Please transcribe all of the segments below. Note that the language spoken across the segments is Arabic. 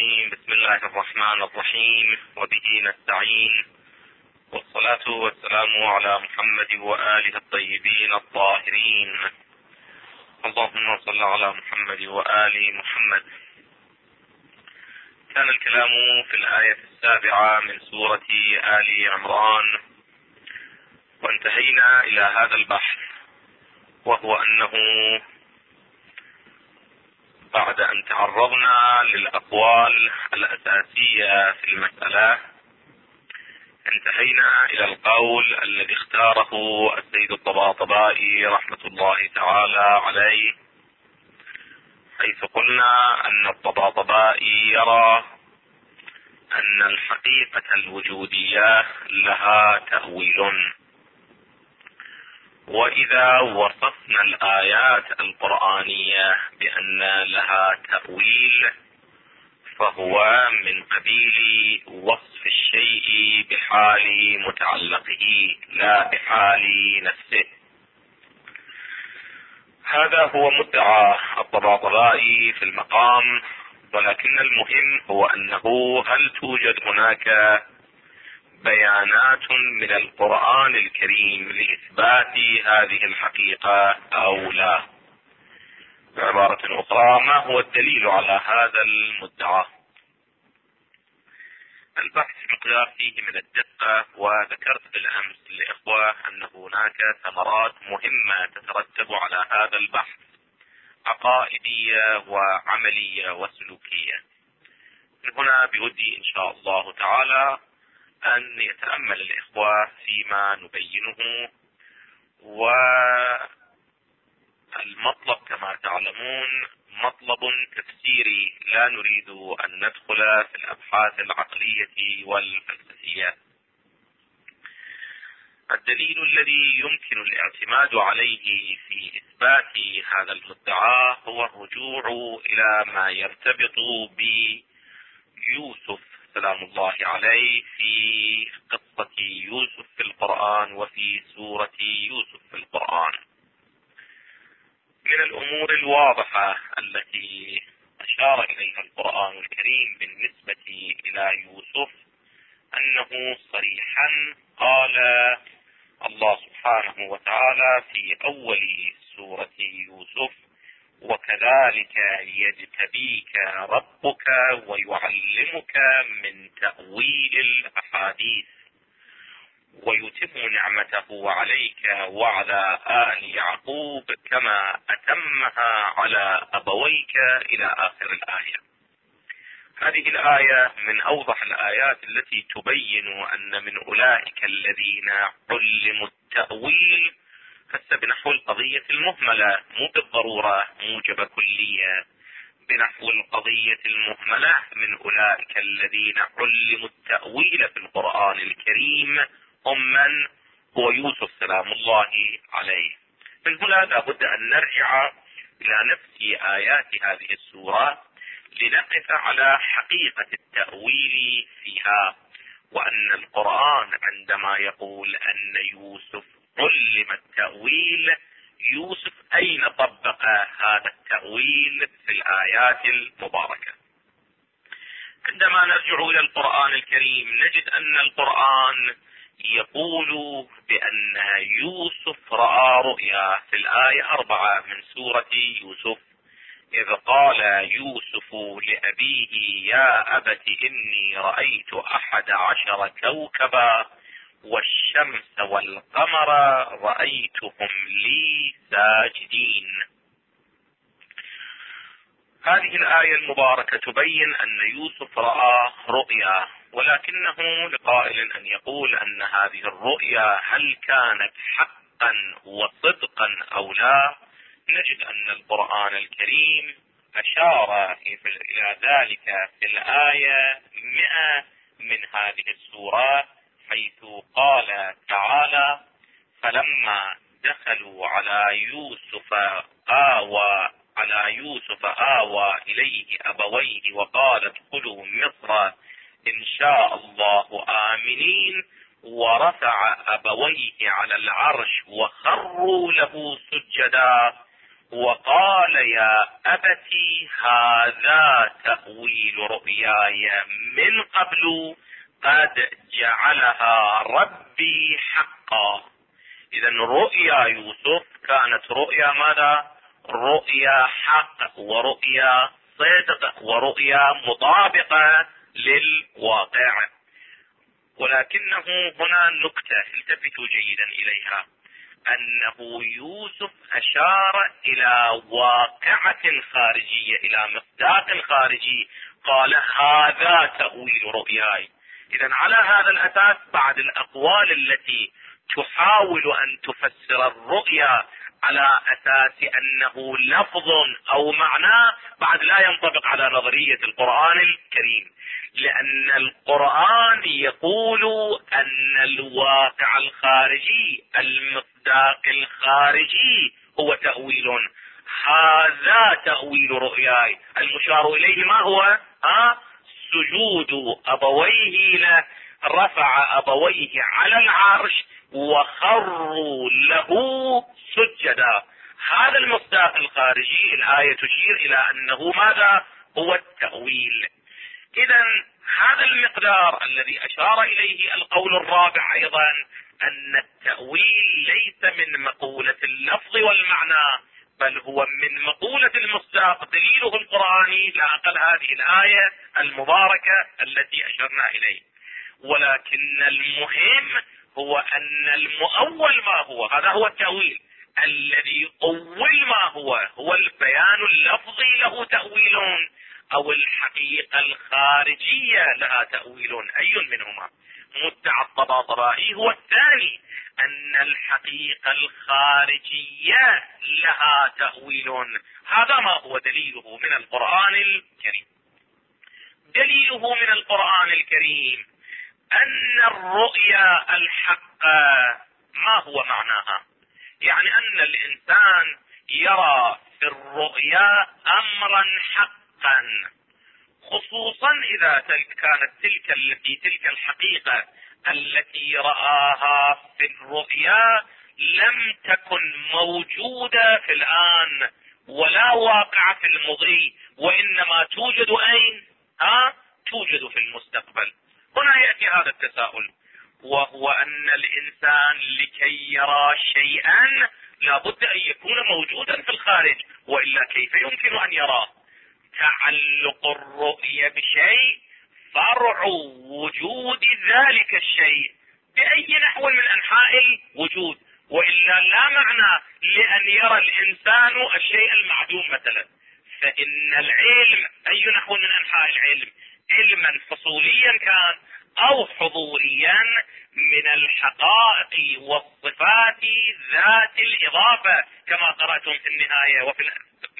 الرجيم. بسم الله الرحمن الرحيم، وبه نستعين، والصلاة والسلام على محمد وآله الطيبين الطاهرين. اللهم صل على محمد وآل محمد. كان الكلام في الآية 7 من سورة آل عمران، وانتهينا إلى هذا البحث، وهو أنه بعد أن تعرضنا للأقوال الأساسية في المسألة، انتهينا إلى القول الذي اختاره السيد الطباطبائي رحمة الله تعالى عليه، حيث قلنا أن الطباطبائي يرى أن الحقيقة الوجودية لها تأويل، وإذا وصفنا الآيات القرآنية بأن لها تأويل فهو من قبيل وصف الشيء بحال متعلقه لا بحال نفسه. هذا هو مدعى الطباطبائي في المقام، ولكن المهم هو أنه هل توجد هناك بيانات من القرآن الكريم لإثبات هذه الحقيقة أو لا؟ بعبارة أخرى، ما هو الدليل على هذا المدعى؟ البحث مقدار فيه من الدقة، وذكرت بالأمس للإخوة أن هناك ثمرات مهمة تترتب على هذا البحث، عقائدية وعملية وسلوكية. من هنا بودي إن شاء الله تعالى أن يتأمل الإخوة فيما نبينه، والمطلب كما تعلمون مطلب تفسيري، لا نريد أن ندخل في الأبحاث العقلية والفلسفية. الدليل الذي يمكن الاعتماد عليه في إثبات هذا المدعى هو الرجوع إلى ما يرتبط بيوسف سلام الله عليه في قصة يوسف في القرآن وفي سورة يوسف في القرآن. من الأمور الواضحة التي أشار إليها القرآن الكريم بالنسبة إلى يوسف أنه صريحا قال الله سبحانه وتعالى في أول سورة يوسف: وكذلك يجتبيك ربك ويعلمك من تأويل الأحاديث ويتم نعمته عليك وعلى آل يعقوب كما أتمها على أبويك إلى آخر الآية. هذه الآية من أوضح الآيات التي تبين أن من أولئك الذين علموا التأويل، هسه بنحو القضية المهملة، مو بالضرورة موجبة كلية، بنحو القضية المهملة، من أولئك الذين علموا التأويل في القرآن الكريم هم من؟ هو يوسف سلام الله عليه. من هنا لابد أن نرجع إلى نفس آيات هذه السورة لنقف على حقيقة التأويل فيها، وأن القرآن عندما يقول أن يوسف علم التأويل، يوسف أين طبق هذا التأويل في الآيات المباركة؟ عندما نرجع إلى القرآن الكريم نجد أن القرآن يقول بأن يوسف رأى رؤيا في الآية 4 من سورة يوسف، إذ قال يوسف لأبيه: يا أبت إني رأيت 11 كوكبا والشمس والقمر رأيتهم لي ساجدين. هذه الآية المباركة تبين أن يوسف رأى رؤيا، ولكنه لقائل أن يقول أن هذه الرؤيا هل كانت حقا وصدقا أو لا؟ نجد أن القرآن الكريم أشار إلى ذلك في الآية 100 من هذه السورة، حيث قال تعالى: فلما دخلوا على يوسف آوى إليه أبويه وقال ادخلوا مصر إن شاء الله آمنين، ورفع أبويه على العرش وخروا له سجدا وقال يا أبت هذا تأويل رؤياي من قبل قد جعلها ربي حقا. إذا رؤيا يوسف كانت رؤيا ماذا؟ رؤيا حق ورؤيا صدق ورؤيا مطابقة للواقع. ولكنه هنا نكتة التفتوا جيدا إليها، أنه يوسف أشار إلى واقعة خارجية، إلى مصداق خارجي، قال هذا تأويل رؤياي. إذن على هذا الأساس بعد الأقوال التي تحاول أن تفسر الرؤيا على أساس أنه لفظ أو معنى بعد لا ينطبق على نظرية القرآن الكريم، لأن القرآن يقول أن الواقع الخارجي المصداق الخارجي هو تأويل. هذا تأويل رؤياي، المشار إليه ما هو؟ سجود أبويه له، رفع أبويه على العرش وخروا له سجدا. هذا المصداق الخارجي الآية تشير إلى أنه ماذا؟ هو التأويل. إذا هذا المقدار الذي أشار إليه القول الرابع أيضا، أن التأويل ليس من مقولة اللفظ والمعنى، بل هو من مقولة المصداق دليله القرآني، لا أقل هذه الآية المباركة التي أشرنا إليه. ولكن المهم هو أن المؤول ما هو؟ هذا هو التأويل. الذي أول ما هو البيان اللفظي له تأويل، أو الحقيقة الخارجية لها تأويل، أي منهما؟ مدعى الطباطبائي هو الثاني، أن الحقيقة الخارجية لها تأويل. هذا ما هو دليله من القرآن الكريم. دليله من القرآن الكريم أن الرؤيا الحقة ما هو معناها؟ يعني أن الإنسان يرى في الرؤيا أمرا حقا، خصوصا إذا كانت تلك الحقيقة التي رآها في الرؤيا لم تكن موجودة في الآن ولا واقعة في المضي، وإنما توجد أين؟ توجد في المستقبل. هنا يأتي هذا التساؤل، وهو أن الإنسان لكي يرى شيئا لابد أن يكون موجودا في الخارج، وإلا كيف يمكن أن يراه؟ تعلق الرؤية بشيء فرع وجود ذلك الشيء بأي نحو من أنحاء الوجود، وإلا لا معنى لأن يرى الإنسان الشيء المعدوم مثلا. فإن العلم أي نحو من أنحاء العلم، علما فصوليا كان أو حضوريا، من الحقائق والصفات ذات الإضافة كما قرأتم في النهاية وفي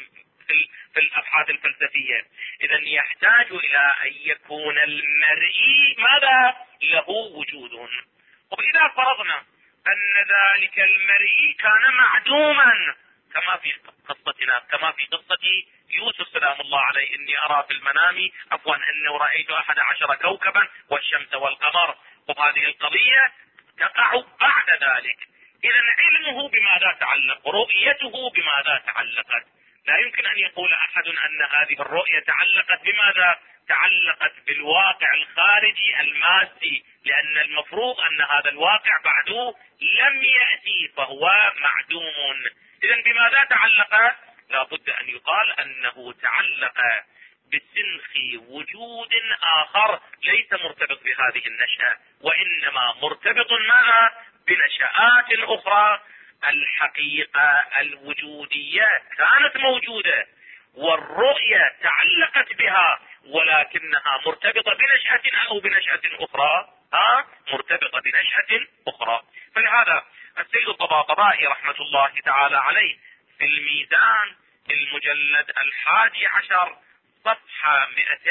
في الأبحاث الفلسفية. إذن يحتاج إلى أن يكون المرئي ماذا؟ له وجود. وإذا فرضنا أن ذلك المرئي كان معدوما كما في قصتنا، كما في قصة يوسف سلام الله عليه، إني أرى في المنام أنه رأيت 11 كوكبا والشمس والقمر، وهذه القضية تقع بعد ذلك. إذن علمه بماذا تعلق؟ رؤيته بماذا تعلقت؟ لا يمكن أن يقول أحد أن هذه الرؤية تعلقت بماذا؟ تعلقت بالواقع الخارجي المادي، لأن المفروض أن هذا الواقع بعده لم يأتي فهو معدوم. إذن بماذا تعلق؟ لا بد أن يقال أنه تعلق بسنخ وجود آخر ليس مرتبط بهذه النشأة، وإنما مرتبط معها بنشآت أخرى. الحقيقة الوجودية كانت موجودة والرؤية تعلقت بها، ولكنها مرتبطة بنشأة أو بنشأة أخرى، مرتبطة بنشأة أخرى. فلهذا السيد الطباطبائي رحمة الله تعالى عليه في الميزان المجلد 11 صفحة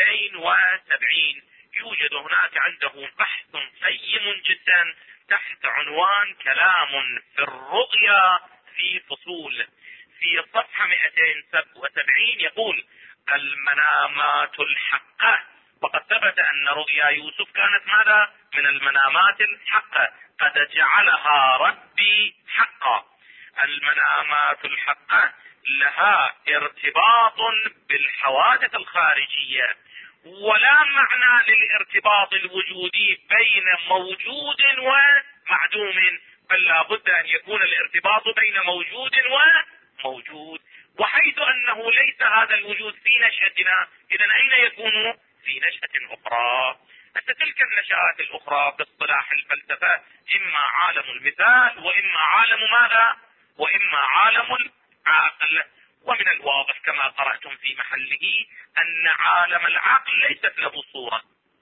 270 يوجد هناك عنده بحث قيم جدا تحت عنوان كلام في الرؤيا في فصول. في صفحة 270 يقول: المنامات الحقة. وقد ثبت أن رؤيا يوسف كانت ماذا؟ من المنامات الحقة، قد جعلها ربي حقا. المنامات الحقة لها ارتباط بالحوادث الخارجية، ولا معنى للارتباط الوجودي بين موجود ومعدوم، بل لا بد ان يكون الارتباط بين موجود وموجود، وحيث انه ليس هذا الوجود في نشأتنا، اذا اين يكون؟ في نشأة اخرى. تلك النشآت الاخرى باصطلاح الفلسفة اما عالم المثال، واما عالم ماذا؟ واما عالم العقل. ومن الواضح كما قرأتم في محله ان عالم العقل ليست له صورة،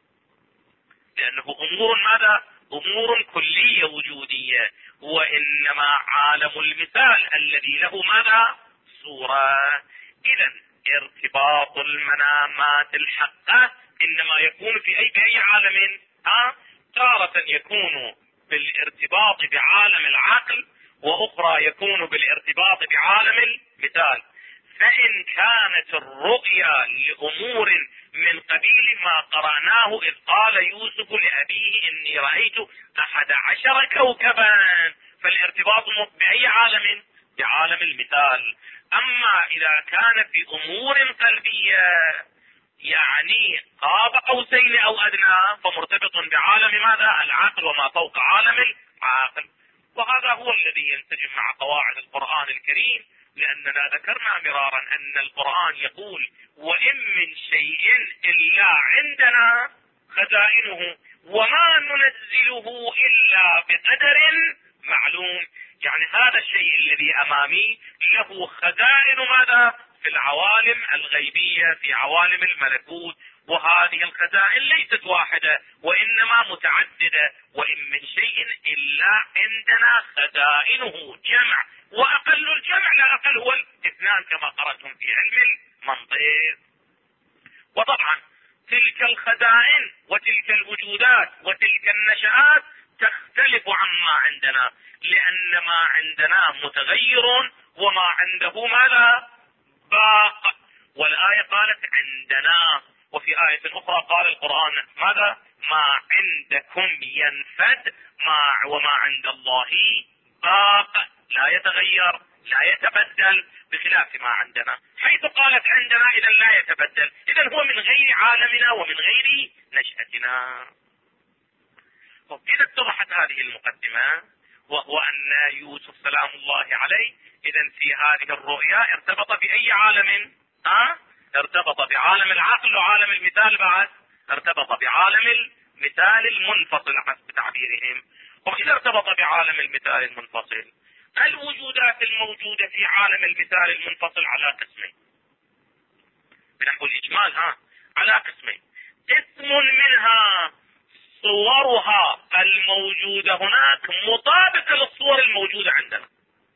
لانه امور ماذا؟ امور كلية وجودية، وانما عالم المثال الذي له ماذا؟ صورة. اذا ارتباط المنامات الحقة انما يكون في باي عالم؟ تارة يكون بالارتباط بعالم العقل، واخرى يكون بالارتباط بعالم المثال. فان كانت الرؤيا لامور من قبيل ما قرأناه اذ قال يوسف لابيه اني رأيت 11 كوكبا، فالارتباط باي عالم؟ بعالم المثال. اما اذا كان في امور قلبية يعني قاب قوسين او ادنى، فمرتبط بعالم ماذا؟ العقل، وما فوق عالم العقل. وهذا هو الذي ينسجم مع قواعد القرآن الكريم، لأننا ذكرنا مرارا أن القرآن يقول وإن من شيء إلا عندنا خزائنه وما ننزله إلا بقدر معلوم. يعني هذا الشيء الذي أمامي له خزائن ماذا؟ في العوالم الغيبية، في عوالم الملكوت، وهذه الخزائن ليست واحدة وإنما متعددة. وإن من شيء إلا عندنا خزائنه جمع، وأقل الجمع لا أقل هو الاثنان كما قرأتم في علم المنطق. وطبعا تلك الخزائن وتلك الوجودات وتلك النشآت تختلف عما عندنا، لأن ما عندنا متغير وما عنده ماذا؟ باق. والآية قالت عندنا، وفي آية أخرى قال القرآن ماذا؟ ما عندكم ينفد وما عند الله باق، لا يتغير لا يتبدل، بخلاف ما عندنا. حيث قالت عندنا إذا لا يتبدل، إذا هو من غير عالمنا ومن غير نشأتنا. إذا اتضحت هذه المقدمة، وهو أن يوسف سلام الله عليه إذا في هذه الرؤيا ارتبط بأي عالم؟ ارتبط بعالم العقل وعالم المثال، بعد ارتبط بعالم المثال المنفصل حسب تعبيرهم. وإذا ارتبط بعالم المثال المنفصل، الوجودات الموجودة في عالم المثال المنفصل على قسمين بنحو الإجمال، على قسمين. قسم منها صورها الموجودة هناك مطابقة للصور الموجودة عندنا،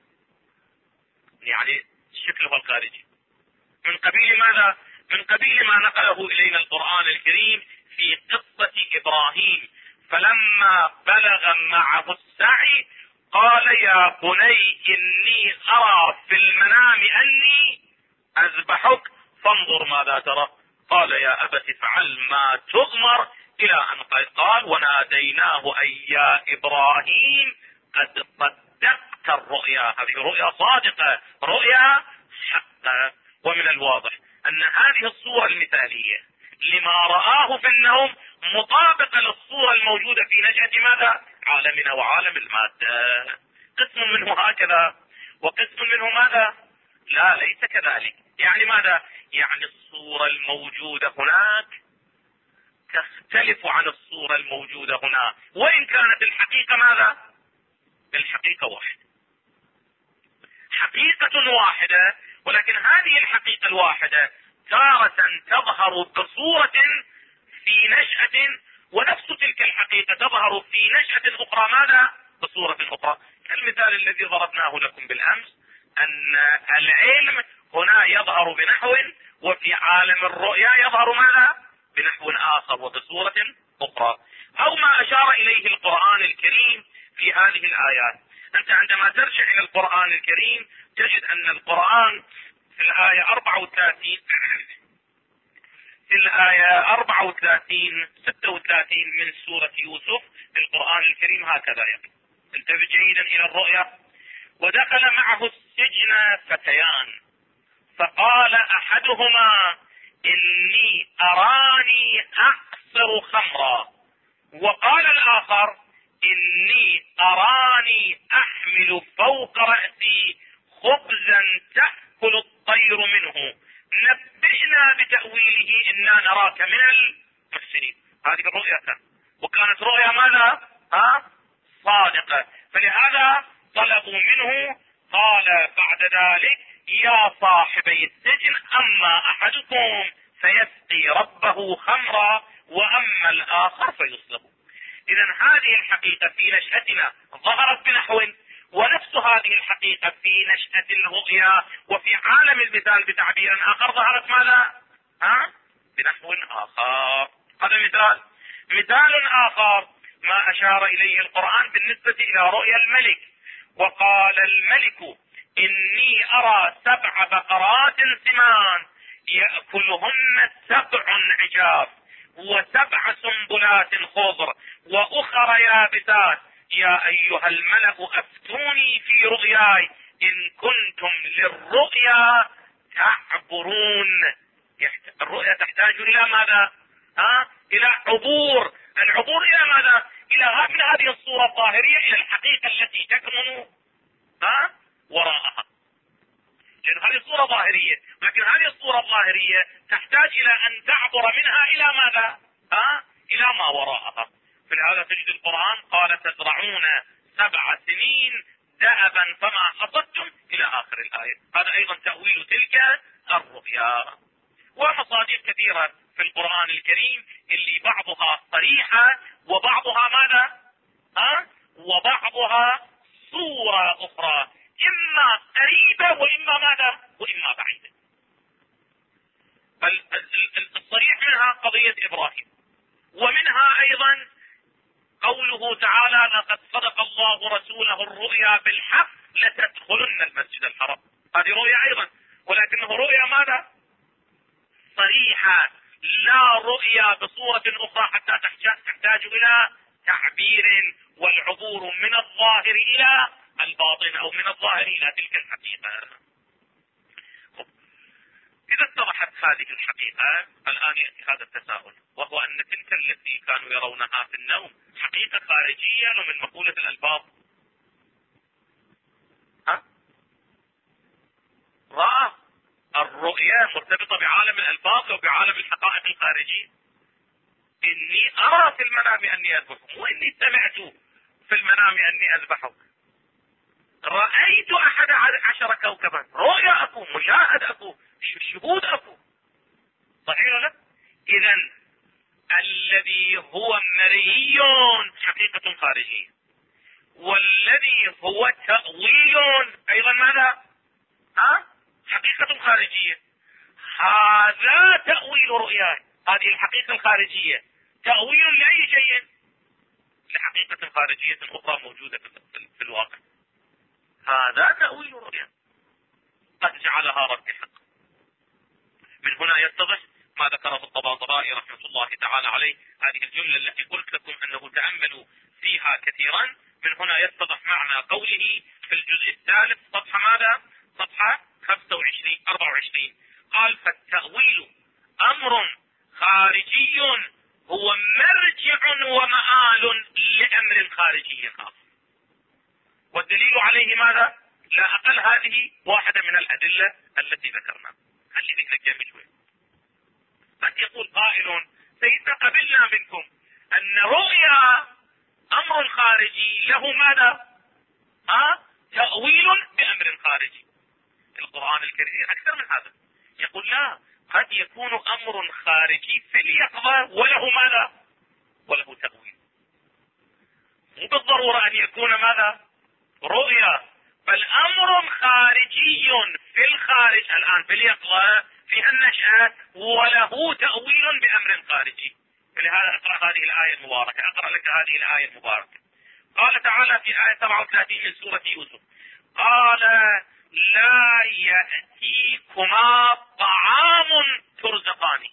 يعني شكلها الخارجي، من قبيل ماذا؟ من قبيل ما نقله إلينا القرآن الكريم في قصة إبراهيم، فلما بلغ معه السعي قال يا بني إني أرى في المنام أني أذبحك فانظر ماذا ترى، قال يا أبت افعل ما تؤمر، إلى أن قال وناديناه أي يا إبراهيم قد صدقت الرؤيا. هذه رؤيا صادقة، رؤيا حقة. ومن الواضح أن هذه الصورة المثالية لما رآه في النوم مطابقة للصورة الموجودة في نشأة ماذا؟ عالمنا وعالم المادة. قسم منه هكذا وقسم منه ماذا؟ لا، ليس كذلك. يعني ماذا؟ يعني الصورة الموجودة هناك تختلف عن الصورة الموجودة هنا، وإن كانت الحقيقة ماذا؟ الحقيقة واحدة، حقيقة واحدة، ولكن هذه الحقيقة الواحدة تارة تظهر بصورة في نشأة، ونفس تلك الحقيقة تظهر في نشأة أخرى ماذا؟ بصورة أخرى. كالمثال الذي ضربناه لكم بالأمس أن العلم هنا يظهر بنحو، وفي عالم الرؤيا يظهر ماذا؟ بنحو آخر وبصورة أخرى. أو ما أشار إليه القرآن الكريم في هذه الآيات. أنت عندما ترجع إلى القرآن الكريم تجد أن القرآن في الآية 34 في الآية 34 36 من سورة يوسف في القرآن الكريم هكذا يقول: التفت جيدا إلى الرؤيا: ودخل معه السجن فتيان فقال احدهما اني اراني اعصر خمرا، وقال الاخر اني اراني احمل فوق رأسي خبزا تأكل الطير منه، نبئنا بتأويله انا نراك من المحسنين. هذه الرؤيا كانت، وكانت رؤيا ماذا؟ صادقة. فلهذا طلبوا منه، قال بعد ذلك يا صاحبي السجن اما احدكم فيسقي ربه خمرا واما الاخر فيصلب. اذا هذه الحقيقة في نشأتنا ظهرت بنحو، ونفس هذه الحقيقة في نشأة الرؤيا وفي عالم المثال بتعبير اخر ظهرت ماذا؟ بنحو اخر. هذا مثال. مثال اخر ما اشار اليه القرآن بالنسبة الى رؤيا الملك. وقال الملك اني ارى 7 بقرات سمان يأكلهن 7 عجاف و7 سنبلات خضر واخر يابسات، يا ايها الملأ افتوني في رؤياي ان كنتم للرؤيا تعبرون. الرؤيا تحتاج الى ماذا؟ الى عبور. العبور الى ماذا؟ الى من هذه الصورة الظاهرية الى الحقيقة التي تكمن وراءها. لأن هذه الصورة ظاهرية، لكن هذه الصورة الظاهرية تحتاج الى ان تعبر منها الى ماذا؟ الى ما وراءها. فلهذا تجد القرآن قال تزرعون 7 سنين دأبا فما حصدتم الى اخر الآية. هذا ايضا تأويل تلك الرؤيا. ومصادر كثيرة في القرآن الكريم اللي بعضها صريحة وبعضها ماذا؟ وبعضها صورة اخرى، اما قريبة واما ماذا؟ واما بعيدة. الصريح منها قضية ابراهيم، ومنها ايضا قوله تعالى لقد صدق الله رسوله الرؤيا بالحق لتدخلن المسجد الحرام. هذه رؤيا ايضا، ولكنه رؤيا ماذا؟ صريحة، لا رؤيا بصورة اخرى حتى تحتاج الى تعبير والعبور من الظاهر الى الباطن او من الظاهر الى تلك الحقيقة. اذا اتضحت هذه الحقيقة الان يأتي هذا التساؤل، وهو ان تلك التي كانوا يرونها في النوم حقيقة خارجية ومن مقولة الالباب. رأى الرؤيا مرتبطة بعالم الالباب وبعالم الحقائق الخارجية. اني ارى في المنام اني اذبحك، واني سمعت في المنام اني اذبحك، رأيت 11 كوكبا. رؤيا اكو، مشاهد اكو، شهود اكو. صحيح ولا لا؟ اذا الذي هو مرئي حقيقة خارجية، والذي هو تأويل ايضا ماذا؟ حقيقة خارجية. هذا تأويل رؤيا، هذه الحقيقة الخارجية تأويل لأي شيء؟ لحقيقة خارجية أخرى موجودة في الواقع. هذا تأويل رؤيا قد جعلها رب حق. من هنا يتضح ما ذكره الطباطبائي رحمة الله تعالى عليه، هذه الجملة التي قلت لكم أنه تأملوا فيها كثيرا. من هنا يتضح معنى قوله في الجزء الثالث صفحة ماذا؟ صفحة 24. قال فالتأويل أمر خارجي هو مرجع ومآل لأمر خارجي خاص. والدليل عليه ماذا؟ لا أقل هذه واحدة من الأدلة التي ذكرنا. خليني نجمع شوي. قد يقول قائل سيدنا قبلنا منكم أن رؤيا أمر خارجي له ماذا؟ تأويل بأمر خارجي. القرآن الكريم أكثر من هذا، يقول لا، قد يكون أمر خارجي في اليقظة وله ماذا؟ وله تأويل. مو بالضرورة أن يكون ماذا؟ رؤيا، بل أمر خارجي في الخارج الآن في اليقظة في النشأة وله تأويل بأمر خارجي. فلهذا أقرأ هذه الآية المباركة. أقرأ لك هذه الآية المباركة. قال تعالى في آية 37 من سورة يوسف قال لا يأتيكما طعام ترزقانه.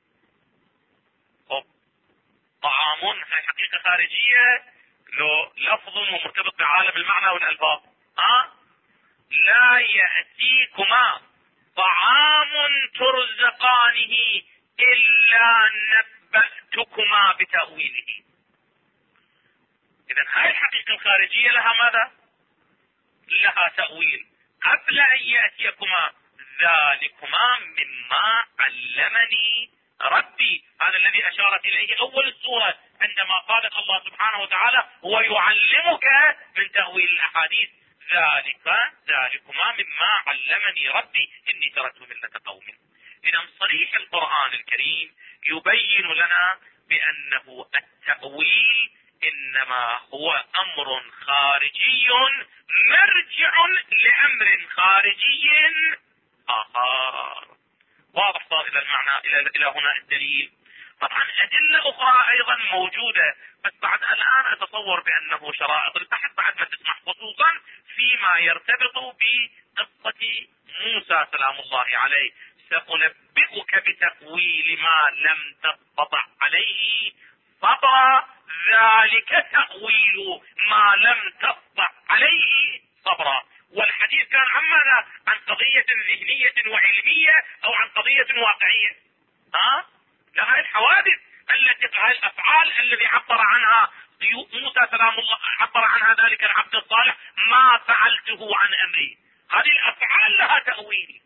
طعام هي حقيقة خارجية لو لفظ ومرتبط بعالم المعنى والألفاظ. لا يأتيكما طعام ترزقانه إلا نبأتكما بتأويله. إذن هاي الحقيقة الخارجية لها ماذا؟ لها تأويل. قبل أن يأتيكما ذلكما مما علمني ربي، هذا الذي أشارت إليه أول السورة عندما قالت الله سبحانه وتعالى هو يعلمك من تأويل الأحاديث. ذلكما مما علمني ربي إني تركت ملة قوم. إذن صريح القرآن الكريم يبين لنا بأنه التأويل إنما هو أمر خارجي مرجع لأمر خارجي آخر. واضح صار إلى المعنى إلى هنا الدليل. طبعا أدلة أخرى أيضا موجودة، بس بعد الآن أتصور بأنه شرائط البحث بعد ما تسمح، خصوصا فيما يرتبط بقصة موسى سلام الله عليه. سأنبئك بتأويل ما لم تستطع عليه صبرا، ذلك تأويل ما لم تستطع عليه صبرا. والحديث كان عن ماذا؟ عن قضية ذهنية وعلمية أو عن قضية واقعية؟ لها الحوادث التي هاي الأفعال الذي عبر عنها موسى سلام الله، عبر عنها ذلك العبد الصالح: ما فعلته عن أمري. هذه الأفعال لها تأويل،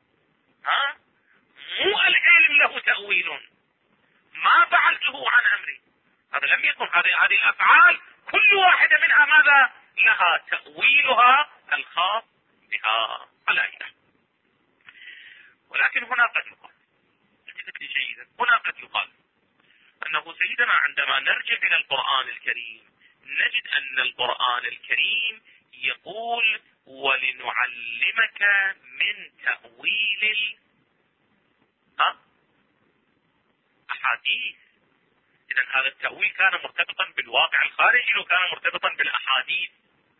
مو العلم له تأويل. ما فعلته عن أمري، هذا لم يكن. هذه الأفعال كل واحدة منها ماذا؟ لها تأويلها الخاص بها على أيها. ولكن هنا قد يقال، التفت لي جيدا، هنا قد يقال أنه سيدنا عندما نرجع إلى القرآن الكريم نجد أن القرآن الكريم يقول: ولنعلمك من تأويل الأحاديث. إذن هذا التأويل كان مرتبطا بالواقع الخارجي وكان مرتبطا بالأحاديث.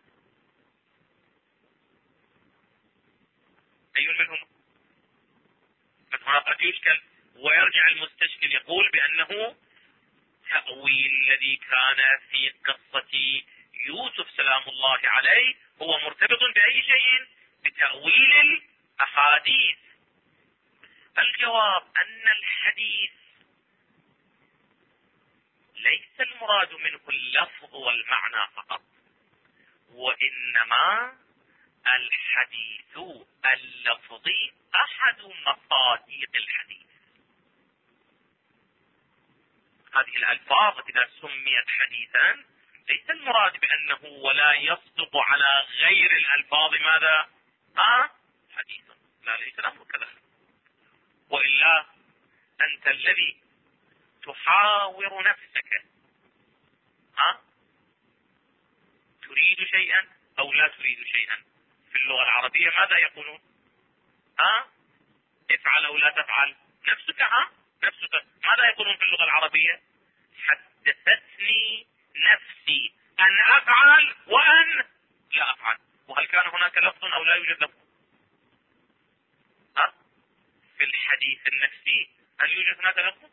أي منهم؟ هنا قد يشكل ويرجع المستشكل يقول بأنه تأويل الذي كان في قصة يوسف سلام الله عليه هو مرتبط بأي شيء؟ بتأويل الأحاديث. الجواب أن الحديث ليس المراد منه اللفظ والمعنى فقط، وإنما الحديث اللفظي أحد مصادق الحديث. هذه الألفاظ إذا سميت حديثا ليس المراد بأنه ولا يصدق على غير الألفاظ ماذا؟ حديث. لا، ليس الأمر كذلك. وإلا أنت الذي تحاور نفسك، تريد شيئا أو لا تريد شيئا. في اللغة العربية ماذا يقولون؟ افعل أو لا تفعل. نفسك نفسك ماذا يقولون في اللغة العربية؟ حدثتني نفسي أن أفعل وأن لا أفعل. وهل كان هناك لفظ أو لا يوجد لفظ؟ في الحديث النفسي هل يوجد هناك لفظ؟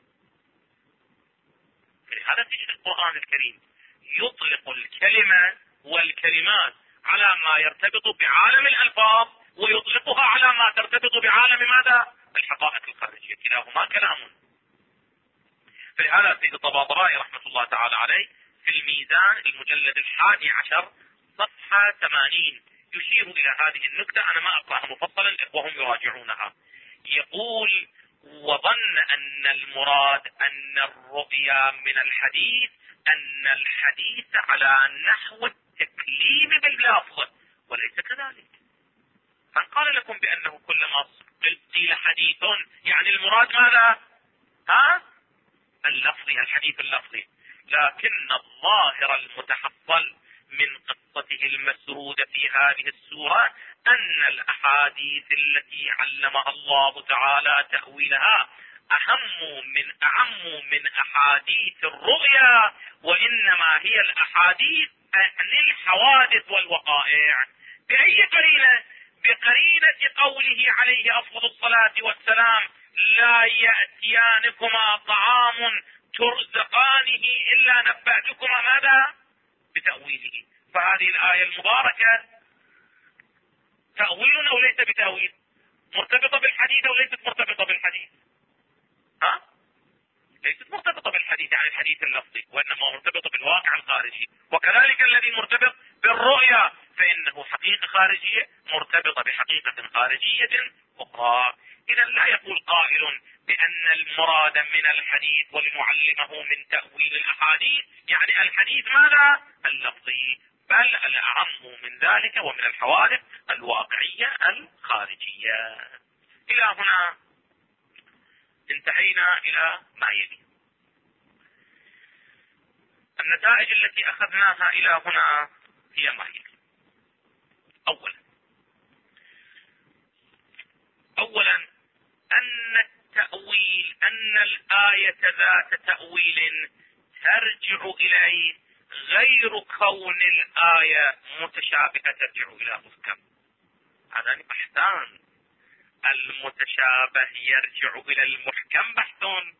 هذا في القرآن الكريم يطلق الكلمة والكلمات على ما يرتبط بعالم الألفاظ، ويطلقها على ما ترتبط بعالم ماذا؟ الحقائق الخارجية. كلاهما كلام. فلهذا سيد الطباطبائي رحمة الله تعالى عليه في الميزان المجلد 11 صفحة 80 يشير إلى هذه النكتة. أنا ما أقرأها مفصلا، وهم يراجعونها. يقول: وظن أن المراد أن الرؤيا من الحديث أن الحديث على نحو التكليم باللفظ، وليس كذلك. من قال لكم بأنه كلما قيل حديث يعني المراد ماذا؟ اللفظي، الحديث اللفظي. لكن الظاهر المتحصل من قصته المسرودة في هذه السورة أن الأحاديث التي علمها الله تعالى تأويلها أعم من أحاديث الرؤيا، وإنما هي الأحاديث عن الحوادث والوقائع. بأي قرينة؟ بقرينة قوله عليه أفضل الصلاة والسلام: لا يأتيانكما طعام ترزقانه إلا نبأتكما ماذا؟ بتأويله. فهذه الآية المباركة تأويل أو ليس بتأويل؟ مرتبطة بالحديث أو ليست مرتبطة بالحديث؟ ها؟ ليست مرتبطة بالحديث يعني الحديث اللفظي، وإنما مرتبطة بالواقع الخارجي. وكذلك الذي مرتبط بالرؤيا فإنه حقيقة خارجية مرتبطة بحقيقة خارجية أخرى. إذا لا يقول قائل بأن المراد من الحديث ولنعلمه من تأويل الأحاديث يعني الحديث ماذا؟ اللفظي، بل الأعم من ذلك ومن الحوادث الواقعية الخارجية. إلى هنا انتهينا إلى ما يلي. النتائج التي أخذناها إلى هنا هي ما يلي. أولا أن التأويل، أن الآية ذات تأويل ترجع إليه غير كون الآية متشابهة ترجع إلى محكم. هذان بحثان، المتشابه يرجع إلى المحكم بحث،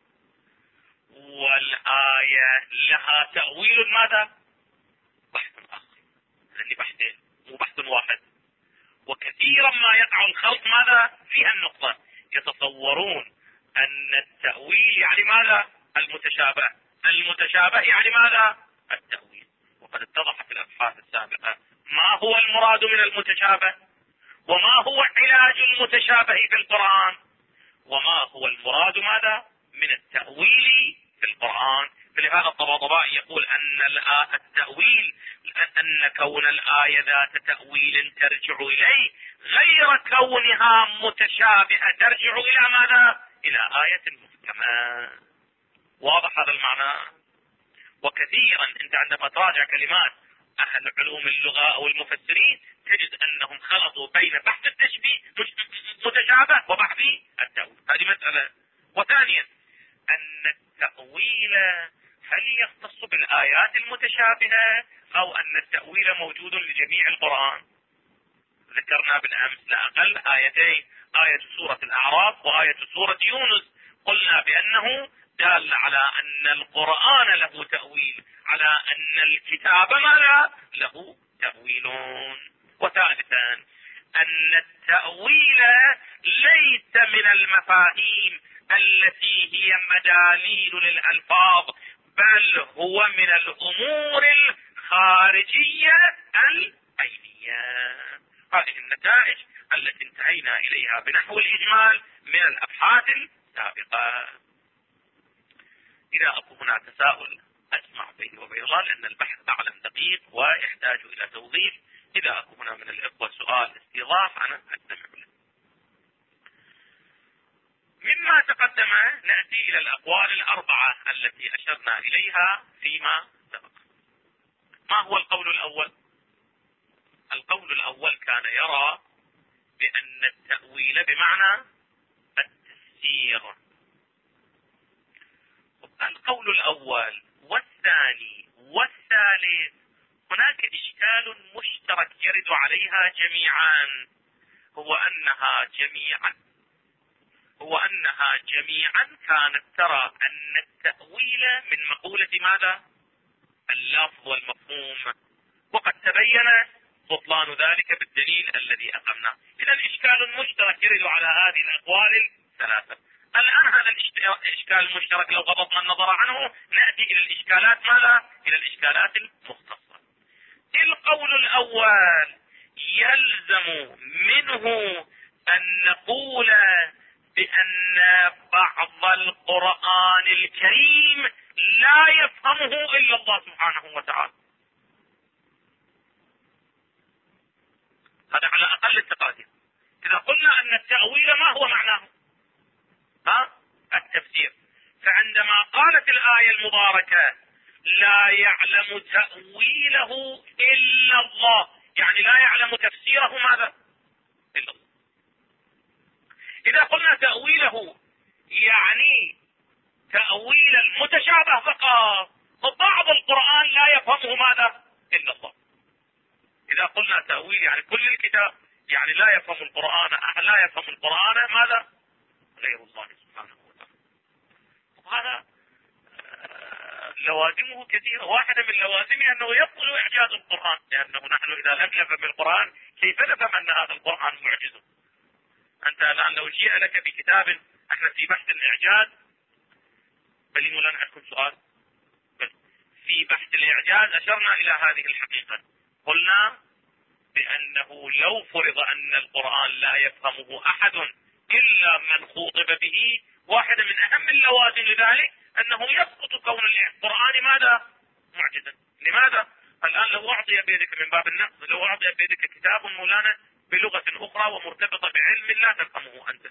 والآية لها تأويل ماذا؟ بحث آخر. يعني بحثين مو بحث واحد. وكثيرا ما يقع الخلط ماذا في النقطة، يتصورون أن التأويل يعني ماذا؟ المتشابه، المتشابه يعني ماذا؟ التأويل. وقد اتضح في الأبحاث السابقة ما هو المراد من المتشابه، وما هو علاج المتشابه في القرآن، وما هو المراد ماذا من التأويل في القرآن. فلهذا الطباطبائي يقول أن التأويل، أن كون الآية ذات تأويل ترجع إليه غير كونها متشابهة ترجع إلى ماذا؟ إلى آية محكمة. واضح هذا المعنى؟ وكثيرا أنت عندما تراجع كلمات أهل علوم اللغة أو المفسرين تجد أنهم خلطوا بين بحث التشبيه متشابه وبحث التأويل. هذه مسألة. وثانيا أن التأويل هل يختص بالآيات المتشابهة أو أن التأويل موجود لجميع القرآن؟ ذكرنا بالأمس لأقل آيتين، آية سورة الأعراف وآية سورة يونس، قلنا بأنه دال على أن القرآن له تأويل، على أن الكتاب ماذا له تأويلون. وثالثا أن التأويل ليس من المفاهيم التي هي مداليل للألفاظ، بل هو من الأمور الخارجية العينية. هذه النتائج التي انتهينا إليها بنحو الإجمال من الأبحاث السابقة. إذا أكو هنا تساؤل أسمع بيني وبين الله، لأن البحث أعلم دقيق ويحتاج إلى توضيح. إذا أكو هنا من الإخوة سؤال استيضاح أنا أستمع له. مما تقدم نأتي إلى الأقوال الأربعة التي أشرنا إليها فيما سبق. ما هو القول الأول؟ القول الأول كان يرى بأن التأويل بمعنى التفسير. القول الأول والثاني والثالث هناك إشكال مشترك يرد عليها جميعا، هو أنها جميعا كانت ترى أن التأويل من مقولة ماذا؟ اللفظ والمفهوم، وقد تبين بطلان ذلك بالدليل الذي أقمناه. إذا إشكال مشترك يرد على هذه الأقوال الثلاثة. الآن هذا الإشكال المشترك لو غضضنا النظر عنه نأتي إلى الإشكالات ماذا؟ إلى الإشكالات المختصة. القول الأول يلزم منه أن نقول بأن بعض القرآن الكريم لا يفهمه إلا الله سبحانه وتعالى. هذا على أقل التقادير. إذا قلنا أن التأويل ما هو معناه؟ التفسير. فعندما قالت الآية المباركة لا يعلم تأويله إلا الله، يعني لا يعلم تفسيره ماذا؟ إلا الله. إذا قلنا تأويله يعني تأويل المتشابه فقط، وبعض القرآن لا يفهمه ماذا؟ إلا الله. إذا قلنا تأويل يعني كل الكتاب، يعني لا يفهم القرآن ماذا؟ غير الله سبحانه وتعالى. وهذا لوازمه كثيرة. واحدة من لوازمه أنه يبطل إعجاز القرآن، لأنه نحن إذا لم نفهم القرآن كيف نفهم أن هذا القرآن معجز؟ انت الان لو جيء لك بكتاب، احنا في بحث الاعجاز، بل مولانا عندكم سؤال؟ في بحث الاعجاز اشرنا الى هذه الحقيقة، قلنا بانه لو فرض ان القرآن لا يفهمه احد الا من خوطب به، واحدة من اهم اللوازم لذلك انه يسقط كون القرآن ماذا؟ معجزا. لماذا؟ الان لو اعطي بيدك من باب النقد، لو اعطي بيدك كتاب مولانا بلغة اخرى ومرتبطة بعلم لا تفهمه انت،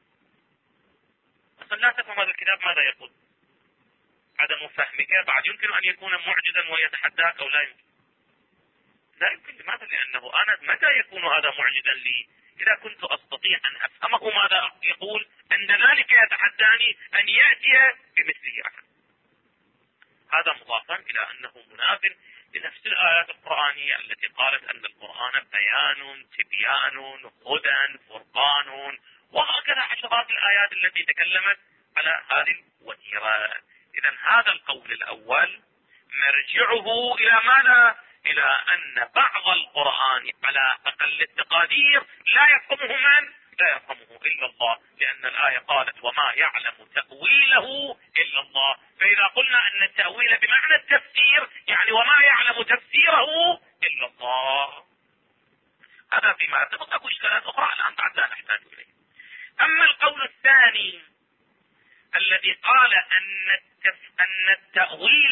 اصلا لا تفهم هذا الكتاب ماذا يقول، عدم فهمك بعد يمكن ان يكون معجزا ويتحداك او لا يمكن. لا يمكن. لماذا؟ لانه انا متى يكون هذا معجزا لي؟ اذا كنت استطيع ان افهمه ماذا يقول، ان ذلك يتحداني ان ياتي بمثله احد. هذا مضافا الى انه مناف لنفس الايات القرآنية التي قالت ان القرآن بيان، تبيان، هدى، فرقان، وهكذا عشرات الايات التي تكلمت على هذه الوتيرة. اذا هذا القول الاول مرجعه الى ماذا؟ الى ان بعض القرآن على اقل التقادير لا يفهمه من؟ لا يفهمه الا الله، لان الاية قالت وما يعلم تأويله الا الله. فاذا قلنا ان التأويل بمعنى التفسير، يعني وما يعلم تفسيره الا الله. هذا فيما يرتبط. اكو اشكالات اخرى الان بعد لا نحتاج اليه. اما القول الثاني الذي قال ان التأويل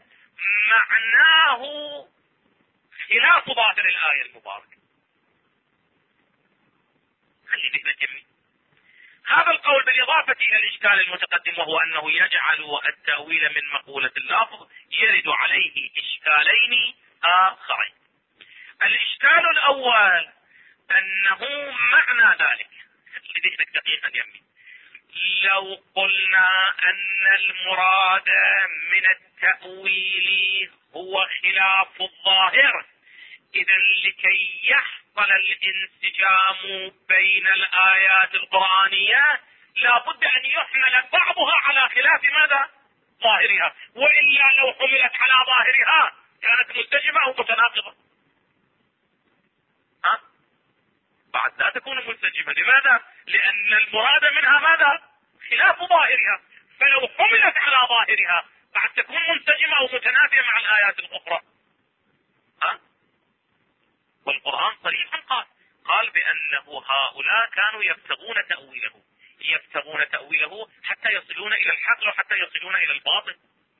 معناه خلاف ظاهر الآية المباركة، خلي ذكر جميل. هذا القول بالإضافة إلى الإشكال المتقدم، وهو أنه يجعل التأويل من مقولة اللفظ، يرد عليه إشكالين آخرين. الإشكال الأول أنه معنى ذلك، خلي ذكرك دقيقا يمي، لو قلنا أن المراد من التأويل هو خلاف الظاهر، إذا لكي يحصل الانسجام بين الآيات القرآنية لا بد أن يحمل بعضها على خلاف ماذا؟ ظاهرها، وإلا لو حملت على ظاهرها كانت منسجمة أو متناقضة. بعد لا تكون منسجمة. لماذا؟ لأن المراد منها ماذا؟ خلاف ظاهرها، فلو حملت على ظاهرها بعد تكون منسجمة أو متنافية مع الآيات الأخرى. والقرآن صريحا قال بأنه هؤلاء كانوا يبتغون تأويله حتى يصلون إلى الحق وحتى يصلون إلى الباطل.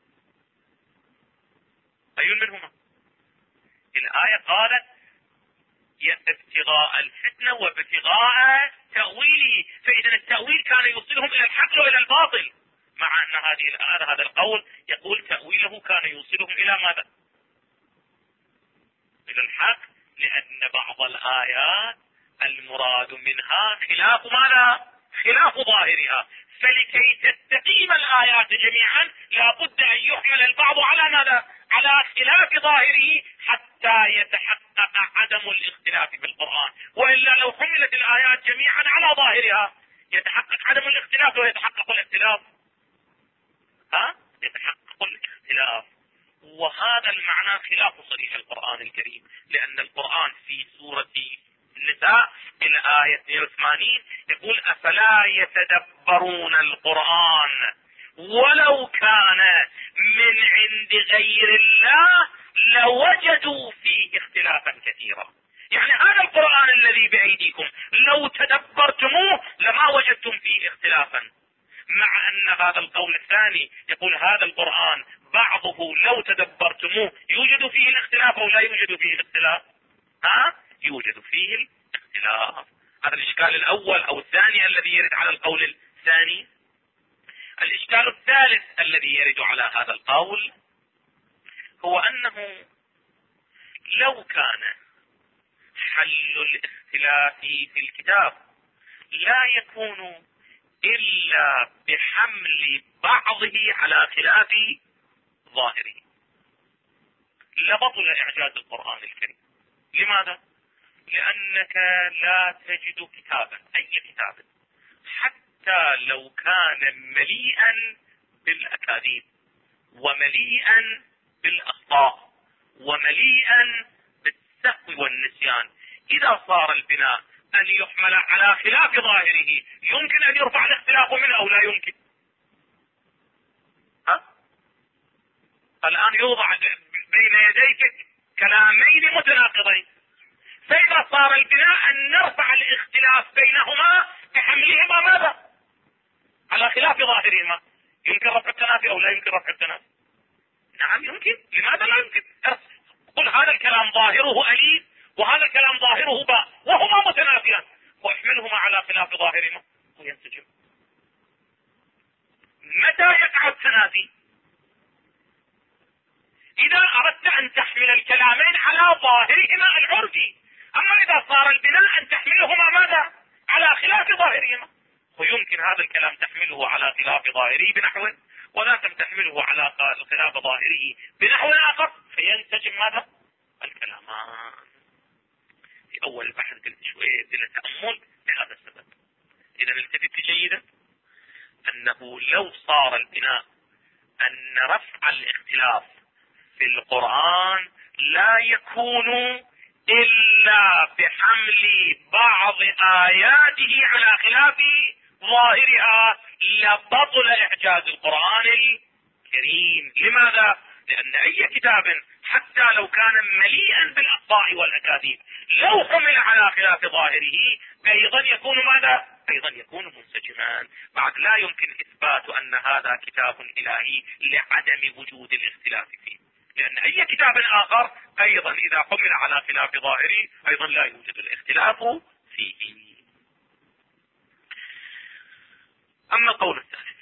أي منهما؟ الآية قالت ابتغاء الفتنة وابتغاء تأويله، فإذا التأويل كان يوصلهم إلى الحق وإلى الباطل، مع أن هذا القول يقول تأويله كان يوصلهم إلى ماذا؟ إلى الحق، لأن بعض الآيات المراد منها خلاف ماذا؟ خلاف ظاهرها، فلكي تستقيم الآيات جميعا لابد أن يحمل البعض على ماذا؟ على خلاف ظاهره حتى يتحقق عدم الاختلاف في القرآن، وإلا لو حملت الآيات جميعا على ظاهرها يتحقق عدم الاختلاف ويتحقق الاختلاف. يتحقق الاختلاف. وهذا المعنى خلاف صريح القرآن الكريم، لأن القرآن في سورة النساء الآية 82 يقول أفلا يتدبرون القرآن ولو كان من عند غير الله لوجدوا فيه اختلافا كثيرا. يعني هذا القرآن الذي بأيديكم لو تدبرتموه لما وجدتم فيه اختلافا، مع أن هذا القول الثاني يقول هذا القرآن بعضه لو تدبرتموه يوجد فيه الاختلاف أو لا يوجد فيه الاختلاف؟ يوجد فيه الاختلاف. هذا الإشكال الأول أو الثاني الذي يرد على القول الثاني. الإشكال الثالث الذي يرد على هذا القول هو أنه لو كان حل الاختلاف في الكتاب لا يكون إلا بحمل بعضه على خلاف ظاهره لبطل إعجاز القرآن الكريم. لماذا؟ لأنك لا تجد كتابا، أي كتاب، حتى لو كان مليئا بالأكاذيب ومليئا بالأخطاء ومليئا بالسهو والنسيان، إذا صار البناء ان يحمل على خلاف ظاهره، يمكن ان يرفع الاختلاف منه او لا يمكن؟ الان يوضع بين يديك كلامين متناقضين، فاذا صار البناء ان نرفع الاختلاف بينهما بحملهما ماذا؟ على خلاف ظاهرهما، يمكن رفع التنافي او لا يمكن رفع التنافي؟ نعم يمكن. لماذا لا يمكن؟ قل هذا الكلام ظاهره أليف وهذا الكلام ظاهره باء وهما متنافيان، واحملهما على خلاف ظاهرهما وينسجم. متى يقع التنافي؟ إذا أردت أن تحمل الكلامين على ظاهرهما العرفي، أما إذا صار البناء أن تحملهما ماذا؟ على خلاف ظاهرهما، ويمكن هذا الكلام تحمله على خلاف ظاهره بنحو، ولكن تحمله على خلاف ظاهره بنحو آخر، فينسجم ماذا؟ الكلامان. في أول البحث قلت شوية بلا تأمل لهذا السبب. إذا التفت جيدا أنه لو صار البناء أن رفع الاختلاف في القرآن لا يكون إلا بحمل بعض آياته على خلاف ظاهرها، لبطل إعجاز القرآن الكريم. لماذا؟ لأن أي كتاب حتى لو كان مليئا بالأخطاء والأكاذيب لو حمل على خلاف ظاهره أيضا يكون ماذا؟ أيضا يكون منسجما. بعد لا يمكن إثبات أن هذا كتاب إلهي لعدم وجود الاختلاف فيه، لأن أي كتاب آخر أيضا إذا حمل على خلاف ظاهره أيضا لا يوجد الاختلاف فيه. أما القول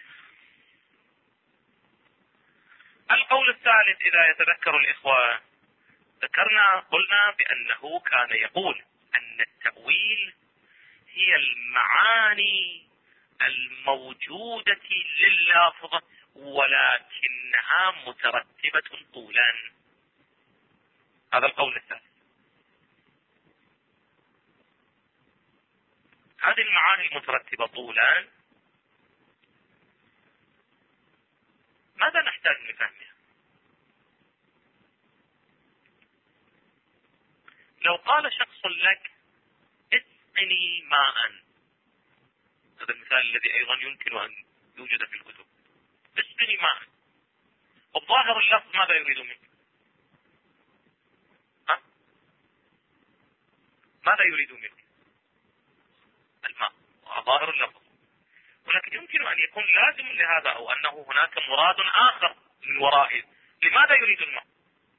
الثالث إذا يتذكر الإخوة قلنا بأنه كان يقول أن التأويل هي المعاني الموجودة لللافظة ولكنها مترتبة طولا. هذا القول الثالث. هذه المعاني المترتبة طولا ماذا نحتاج لفهمها؟ لو قال شخص لك اسقني ماء، هذا المثال الذي ايضا يمكن ان يوجد في الكتب، اسقني ماء، الظاهر اللفظ ماذا يريد منك؟ ماذا يريد منك؟ الماء، ظاهر اللفظ، ولكن يمكن ان يكون لازم لهذا او انه هناك مراد اخر من ورائه. لماذا يريد الماء؟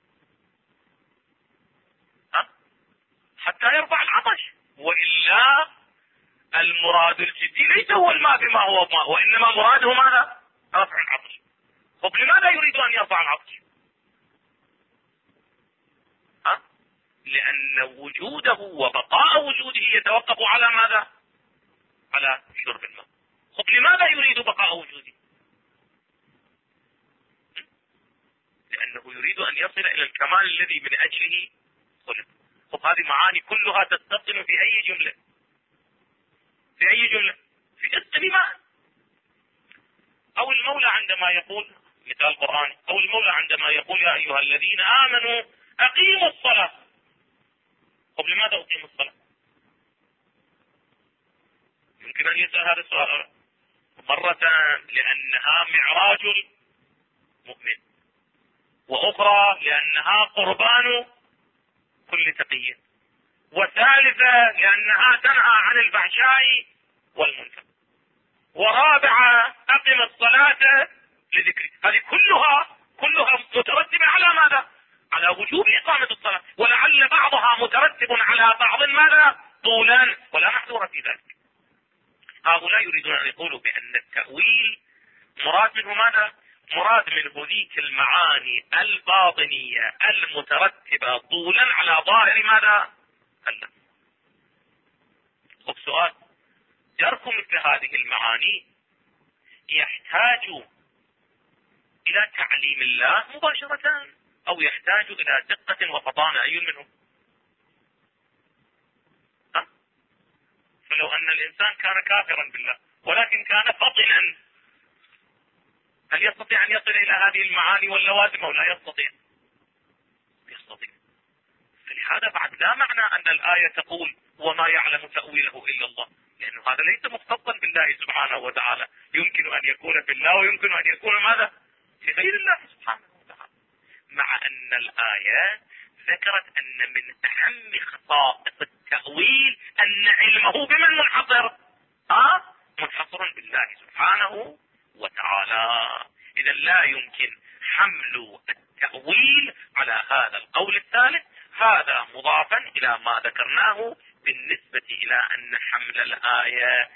حتى يرفع العطش، وإلا المراد الجدي ليس هو الماء بما هو ماء، وإنما مراده ماذا؟ رفع العطش. طب لماذا يريد أن يرفع العطش؟ لأن وجوده وبقاء وجوده يتوقف على ماذا؟ على شرب الماء. طب لماذا يريد بقاء وجوده؟ لأنه يريد أن يصل إلى الكمال الذي من أجله خلق. طب هذه معاني كلها تتصل في أي جملة؟ في أي جملة؟ في اسقني ماء. أو المولى عندما يقول، مثال قرآني، أو المولى عندما يقول يا أيها الذين آمنوا أقيموا الصلاة. طب لماذا أقيم الصلاة؟ يمكن أن يسأل هذا السؤال مرة، لأنها معراج المؤمن، وأخرى لأنها قربان كل تقي، وثالثة لأنها تنهى عن الفحشاء والمنكر، ورابعة أقم الصلاة لذكري. هذه كلها مترتبة على ماذا؟ على وجوب إقامة الصلاة، ولعل بعضها مترتب على بعض ماذا؟ طولا، ولا محذور في ذلك. هؤلاء يريدون أن يقولوا بأن التأويل مراد منه ماذا؟ مراد منه ذيك المعاني الباطنية المترتبة طولا على ظاهر ماذا؟ اللفظ. خب سؤال، درك مثل هذه المعاني يحتاج إلى تعليم الله مباشرة أو يحتاج إلى دقة وفطانة؟ أي منهم؟ فلو أن الإنسان كان كافرا بالله ولكن كان فطنا، هل يستطيع أن يصل إلى هذه المعاني واللوازم أو لا يستطيع؟ يستطيع. فلهذا بعد لا معنى أن الآية تقول وما يعلم تأويله إلا الله، لأنه هذا ليس مختصا بالله سبحانه وتعالى، يمكن أن يكون في الله ويمكن أن يكون ماذا؟ في غير الله سبحانه وتعالى. مع أن الآيات ذكرت أن من أهم خصائص التأويل أن علمه بمن منحصر؟ منحصر بالله سبحانه وتعالى. إذا لا يمكن حمل التأويل على هذا القول الثالث. هذا مضافا إلى ما ذكرناه بالنسبة إلى أن حمل الآية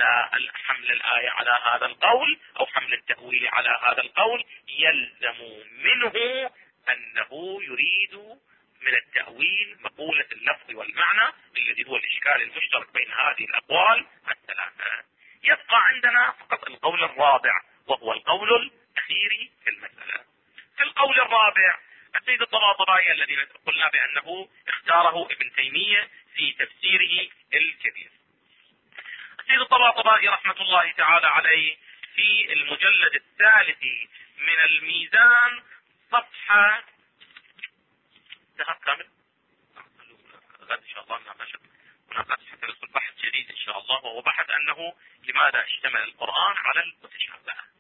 على هذا القول، أو حمل التأويل على هذا القول، يلزم منه أنه يريد من التأويل مقولة اللفظ والمعنى، الذي هو الإشكال المشترك بين هذه الأقوال الثلاثة. يبقى عندنا فقط القول الرابع، وهو القول الأخير في المسألة. في القول الرابع السيد الطباطبائي الذي قلنا بأنه اختاره ابن تيمية في تفسيره الكبير. السيد الطباطبائي رحمة الله تعالى عليه في المجلد الثالث من الميزان صفحة كامل، غد إن شاء الله مناقشة حتى ندخل بحث جديد إن شاء الله، وهو بحث أنه لماذا اشتمل القرآن على المتشابه.